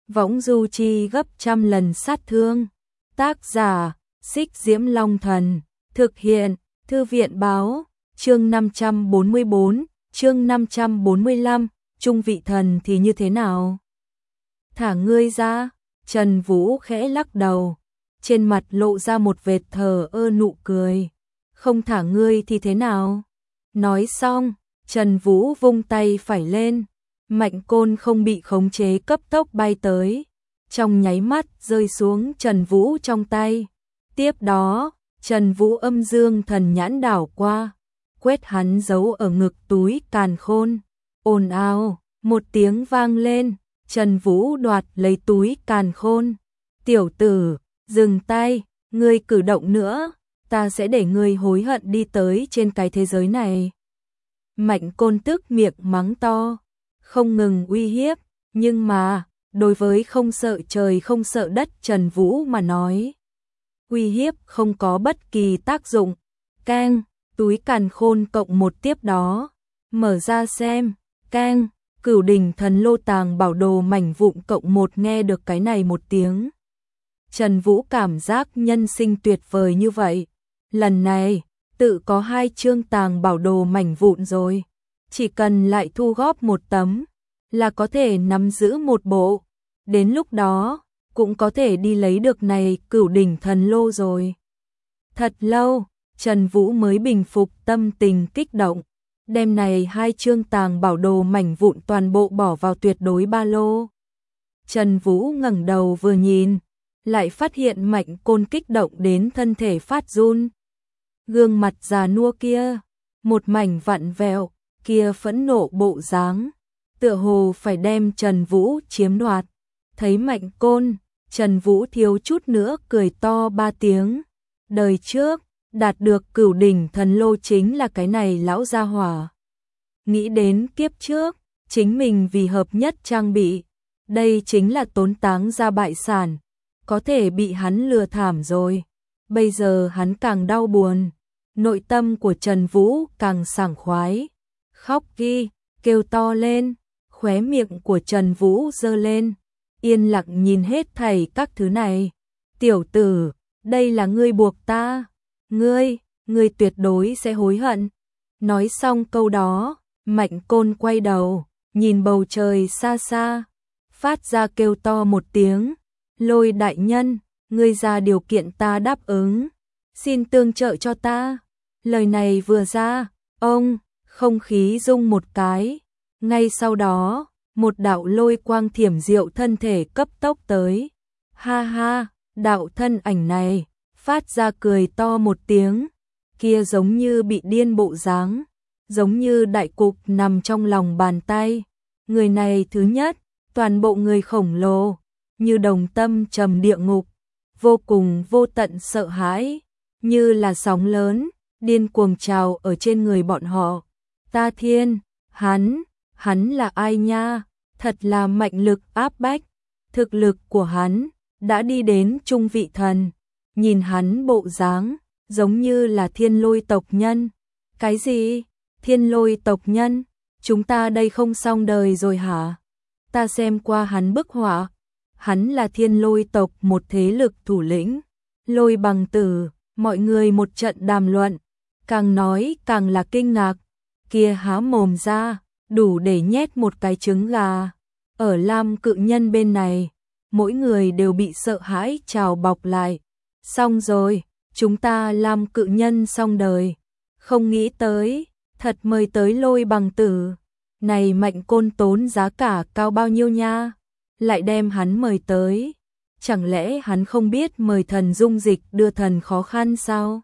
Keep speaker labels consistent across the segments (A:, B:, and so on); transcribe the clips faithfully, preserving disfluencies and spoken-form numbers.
A: võng du chi gấp trăm lần sát thương. Tác giả, Xích Diễm Long Thần, thực hiện, Thư viện Báo, chương năm trăm bốn mươi bốn, chương năm trăm bốn mươi lăm, trung vị thần thì như thế nào? Thả ngươi ra, Trần Vũ khẽ lắc đầu, trên mặt lộ ra một vệt thờ ơ nụ cười. Không thả ngươi thì thế nào? Nói xong, Trần Vũ vung tay phải lên, mạnh côn không bị khống chế cấp tốc bay tới, trong nháy mắt rơi xuống Trần Vũ trong tay. Tiếp đó, Trần Vũ âm dương thần nhãn đảo qua, quét hắn giấu ở ngực túi càn khôn. Ồn ào, một tiếng vang lên, Trần Vũ đoạt lấy túi càn khôn. Tiểu tử, dừng tay, ngươi cử động nữa, ta sẽ để ngươi hối hận đi tới trên cái thế giới này. Mạnh côn tức miệng mắng to, không ngừng uy hiếp, nhưng mà, đối với không sợ trời không sợ đất Trần Vũ mà nói, uy hiếp không có bất kỳ tác dụng. Keng, túi càn khôn cộng một tiếp đó, mở ra xem, keng, cửu đỉnh thần lô tàng bảo đồ mảnh vụn cộng một. Nghe được cái này một tiếng, Trần Vũ cảm giác nhân sinh tuyệt vời như vậy. Lần này, tự có hai chương tàng bảo đồ mảnh vụn rồi, chỉ cần lại thu góp một tấm, là có thể nắm giữ một bộ. Đến lúc đó, cũng có thể đi lấy được này cửu đỉnh thần lô rồi. Thật lâu, Trần Vũ mới bình phục tâm tình kích động, đem này hai chương tàng bảo đồ mảnh vụn toàn bộ bỏ vào tuyệt đối ba lô. Trần Vũ ngẩng đầu vừa nhìn, lại phát hiện mạnh côn kích động đến thân thể phát run. Gương mặt già nua kia, một mảnh vặn vẹo, kia phẫn nộ bộ dáng, tựa hồ phải đem Trần Vũ chiếm đoạt. Thấy mạnh côn, Trần Vũ thiếu chút nữa cười to ba tiếng. Đời trước, đạt được cửu đỉnh thần lô chính là cái này lão gia hỏa. Nghĩ đến kiếp trước, chính mình vì hợp nhất trang bị, đây chính là tốn táng ra bại sản, có thể bị hắn lừa thảm rồi. Bây giờ hắn càng đau buồn, nội tâm của Trần Vũ càng sảng khoái. Khóc ghi, kêu to lên, khóe miệng của Trần Vũ giơ lên, yên lặng nhìn hết thảy các thứ này. Tiểu tử, đây là ngươi buộc ta, ngươi, ngươi tuyệt đối sẽ hối hận. Nói xong câu đó, mạnh côn quay đầu, nhìn bầu trời xa xa, phát ra kêu to một tiếng, Lôi đại nhân, ngươi ra điều kiện ta đáp ứng, xin tương trợ cho ta. Lời này vừa ra, ông, không khí rung một cái, ngay sau đó, một đạo lôi quang thiểm diệu thân thể cấp tốc tới. Ha ha, đạo thân ảnh này, phát ra cười to một tiếng, kia giống như bị điên bộ dáng, giống như đại cục nằm trong lòng bàn tay. Người này thứ nhất, toàn bộ người khổng lồ, như đồng tâm trầm địa ngục, vô cùng vô tận sợ hãi, như là sóng lớn, điên cuồng trào ở trên người bọn họ. Ta thiên, hắn, hắn là ai nha? Thật là mạnh lực áp bách, thực lực của hắn đã đi đến trung vị thần. Nhìn hắn bộ dáng, giống như là thiên lôi tộc nhân. Cái gì? Thiên lôi tộc nhân? Chúng ta đây không xong đời rồi hả? Ta xem qua hắn bức họa, hắn là thiên lôi tộc một thế lực thủ lĩnh. Lôi bằng tử, mọi người một trận đàm luận, càng nói càng là kinh ngạc, kia há mồm ra, đủ để nhét một cái trứng gà. Ở Lam cự nhân bên này, mỗi người đều bị sợ hãi trào bọc lại. Xong rồi, chúng ta Lam cự nhân xong đời. Không nghĩ tới, thật mời tới lôi bằng tử. Này mạnh côn tốn giá cả cao bao nhiêu nha, lại đem hắn mời tới. Chẳng lẽ hắn không biết mời thần dung dịch đưa thần khó khăn sao?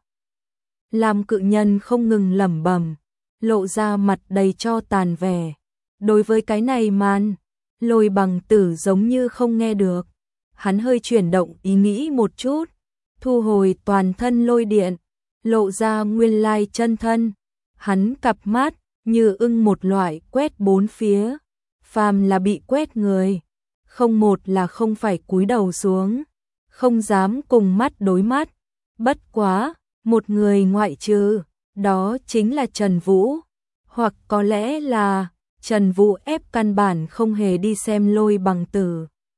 A: Lam cự nhân không ngừng lẩm bẩm, lộ ra mặt đầy cho tàn vẻ. Đối với cái này màn, lôi bằng tử giống như không nghe được. Hắn hơi chuyển động ý nghĩ một chút, thu hồi toàn thân lôi điện, lộ ra nguyên lai chân thân. Hắn cặp mắt như ưng một loại quét bốn phía, phàm là bị quét người, không một là không phải cúi đầu xuống, không dám cùng mắt đối mắt. Bất quá, một người ngoại trừ, đó chính là Trần Vũ, hoặc có lẽ là Trần Vũ ép căn bản không hề đi xem lôi bằng tử.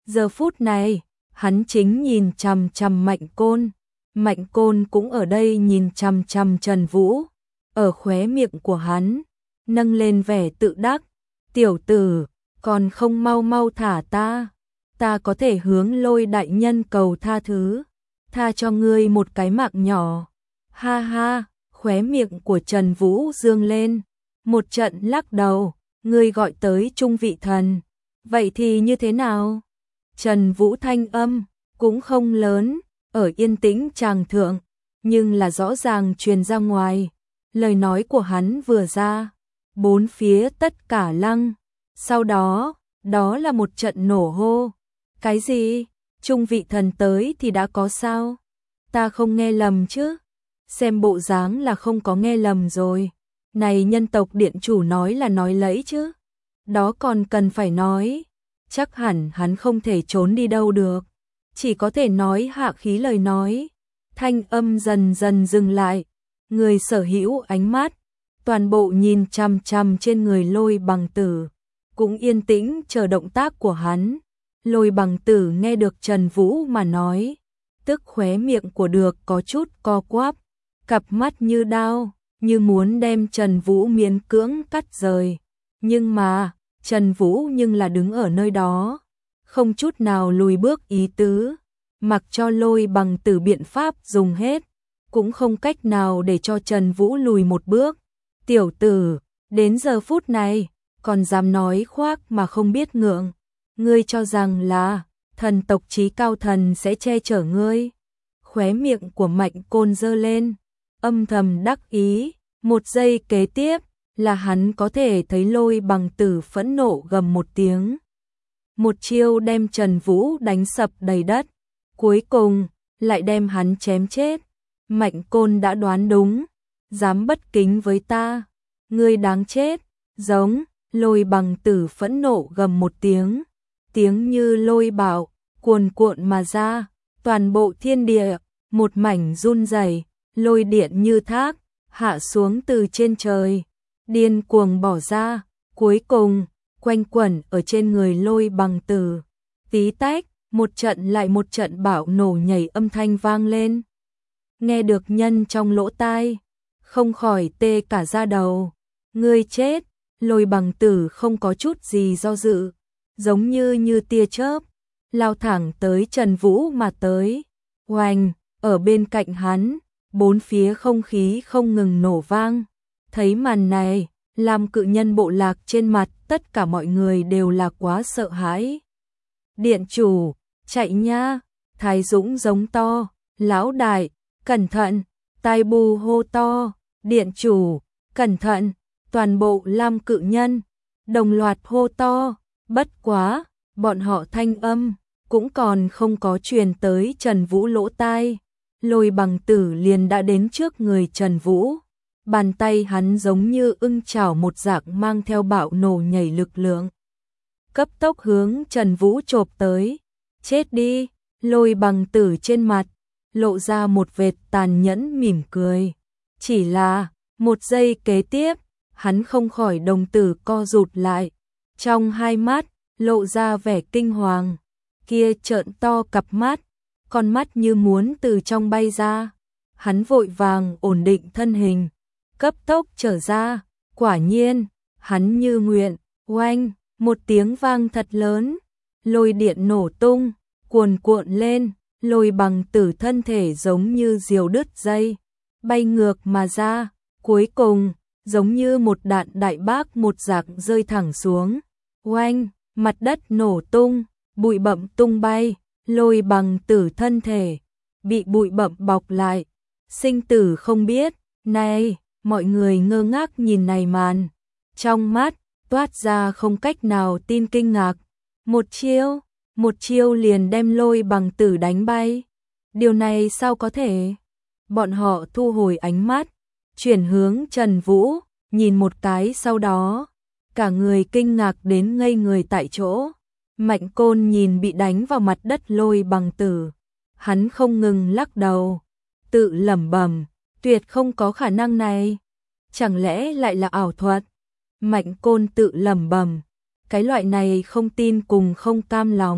A: Giờ phút này, hắn chính nhìn chằm chằm Mạnh Côn. Mạnh Côn cũng ở đây nhìn chằm chằm Trần Vũ. Ở khóe miệng của hắn, nâng lên vẻ tự đắc. Tiểu tử, còn không mau mau thả ta. Ta có thể hướng Lôi đại nhân cầu tha thứ. Tha cho ngươi một cái mạng nhỏ. Ha ha, khóe miệng của Trần Vũ dương lên. Một trận lắc đầu, ngươi gọi tới trung vị thần. Vậy thì như thế nào? Trần Vũ thanh âm, cũng không lớn, ở yên tĩnh tràng thượng, nhưng là rõ ràng truyền ra ngoài. Lời nói của hắn vừa ra, bốn phía tất cả lăng. Sau đó, đó là một trận nổ hô. Cái gì? Trung vị thần tới thì đã có sao? Ta không nghe lầm chứ? Xem bộ dáng là không có nghe lầm rồi. Này nhân tộc điện chủ nói là nói lẫy chứ? Đó còn cần phải nói. Chắc hẳn hắn không thể trốn đi đâu được. Chỉ có thể nói hạ khí lời nói. Thanh âm dần dần dừng lại. Người sở hữu ánh mắt, toàn bộ nhìn chằm chằm trên người Lôi Bằng Tử, cũng yên tĩnh chờ động tác của hắn. Lôi Bằng Tử nghe được Trần Vũ mà nói, tức khóe miệng của được có chút co quắp, cặp mắt như đao, như muốn đem Trần Vũ miễn cưỡng cắt rời. Nhưng mà, Trần Vũ nhưng là đứng ở nơi đó, không chút nào lùi bước ý tứ, mặc cho Lôi Bằng Tử biện pháp dùng hết, cũng không cách nào để cho Trần Vũ lùi một bước. Tiểu tử, đến giờ phút này, còn dám nói khoác mà không biết ngượng. Ngươi cho rằng là thần tộc chí cao thần sẽ che chở ngươi. Khóe miệng của Mạnh Côn giơ lên, âm thầm đắc ý. Một giây kế tiếp là hắn có thể thấy Lôi Bằng Tử phẫn nộ gầm một tiếng. Một chiêu đem Trần Vũ đánh sập đầy đất. Cuối cùng, lại đem hắn chém chết. Mạnh Côn đã đoán đúng, dám bất kính với ta, ngươi đáng chết. Giống, Lôi Bằng Tử phẫn nộ gầm một tiếng, tiếng như lôi bạo, cuồn cuộn mà ra, toàn bộ thiên địa, một mảnh run rẩy, lôi điện như thác, hạ xuống từ trên trời, điên cuồng bỏ ra, cuối cùng, quanh quẩn ở trên người Lôi Bằng Tử. Tí tách, một trận lại một trận bạo nổ nhảy âm thanh vang lên. Nghe được nhân trong lỗ tai, không khỏi tê cả da đầu. Ngươi chết, Lôi Bằng Tử không có chút gì do dự, giống như như tia chớp, lao thẳng tới Trần Vũ mà tới. Oanh, ở bên cạnh hắn, bốn phía không khí không ngừng nổ vang. Thấy màn này, làm cự nhân bộ lạc trên mặt tất cả mọi người đều là quá sợ hãi. Điện chủ, chạy nha, Thái Dũng giống to, lão đại, cẩn thận, Tai Bù hô to, điện chủ, cẩn thận, toàn bộ lam cự nhân, đồng loạt hô to, bất quá, bọn họ thanh âm, cũng còn không có truyền tới Trần Vũ lỗ tai. Lôi Bằng Tử liền đã đến trước người Trần Vũ, bàn tay hắn giống như ưng chảo một dạng mang theo bạo nổ nhảy lực lượng. Cấp tốc hướng Trần Vũ chộp tới, chết đi, Lôi Bằng Tử trên mặt lộ ra một vệt tàn nhẫn mỉm cười. Chỉ là, một giây kế tiếp, hắn không khỏi đồng tử co rụt lại. Trong hai mắt, lộ ra vẻ kinh hoàng. Kia trợn to cặp mắt, con mắt như muốn từ trong bay ra. Hắn vội vàng ổn định thân hình, cấp tốc trở ra. Quả nhiên, hắn như nguyện, oanh, một tiếng vang thật lớn. Lôi điện nổ tung, cuồn cuộn lên. Lôi Bằng Tử thân thể giống như diều đứt dây, bay ngược mà ra, cuối cùng, giống như một đạn đại bác một dạng rơi thẳng xuống. Oanh, mặt đất nổ tung, bụi bặm tung bay, Lôi Bằng Tử thân thể bị bụi bặm bọc lại, sinh tử không biết. Này, mọi người ngơ ngác nhìn này màn, trong mắt toát ra không cách nào tin kinh ngạc. Một chiêu, một chiêu liền đem Lôi Bằng Tử đánh bay. Điều này sao có thể? Bọn họ thu hồi ánh mắt, chuyển hướng Trần Vũ, nhìn một cái sau đó, cả người kinh ngạc đến ngây người tại chỗ. Mạnh Côn nhìn bị đánh vào mặt đất Lôi Bằng Tử, hắn không ngừng lắc đầu, tự lẩm bẩm, tuyệt không có khả năng này, chẳng lẽ lại là ảo thuật? Mạnh Côn tự lẩm bẩm, cái loại này không tin cùng không cam lòng,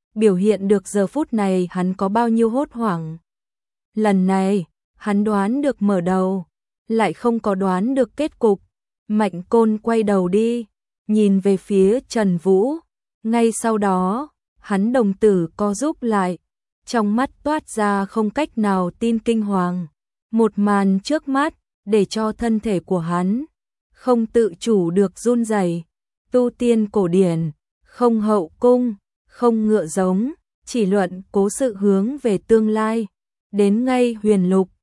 A: biểu hiện được giờ phút này hắn có bao nhiêu hốt hoảng. Lần này, hắn đoán được mở đầu, lại không có đoán được kết cục. Mạnh Côn quay đầu đi, nhìn về phía Trần Vũ, ngay sau đó, hắn đồng tử co rúm lại, trong mắt toát ra không cách nào tin kinh hoàng. Một màn trước mắt, để cho thân thể của hắn không tự chủ được run rẩy. Tu tiên cổ điển, không hậu cung, không ngựa giống, chỉ luận cố sự hướng về tương lai. Đến ngay huyền lục,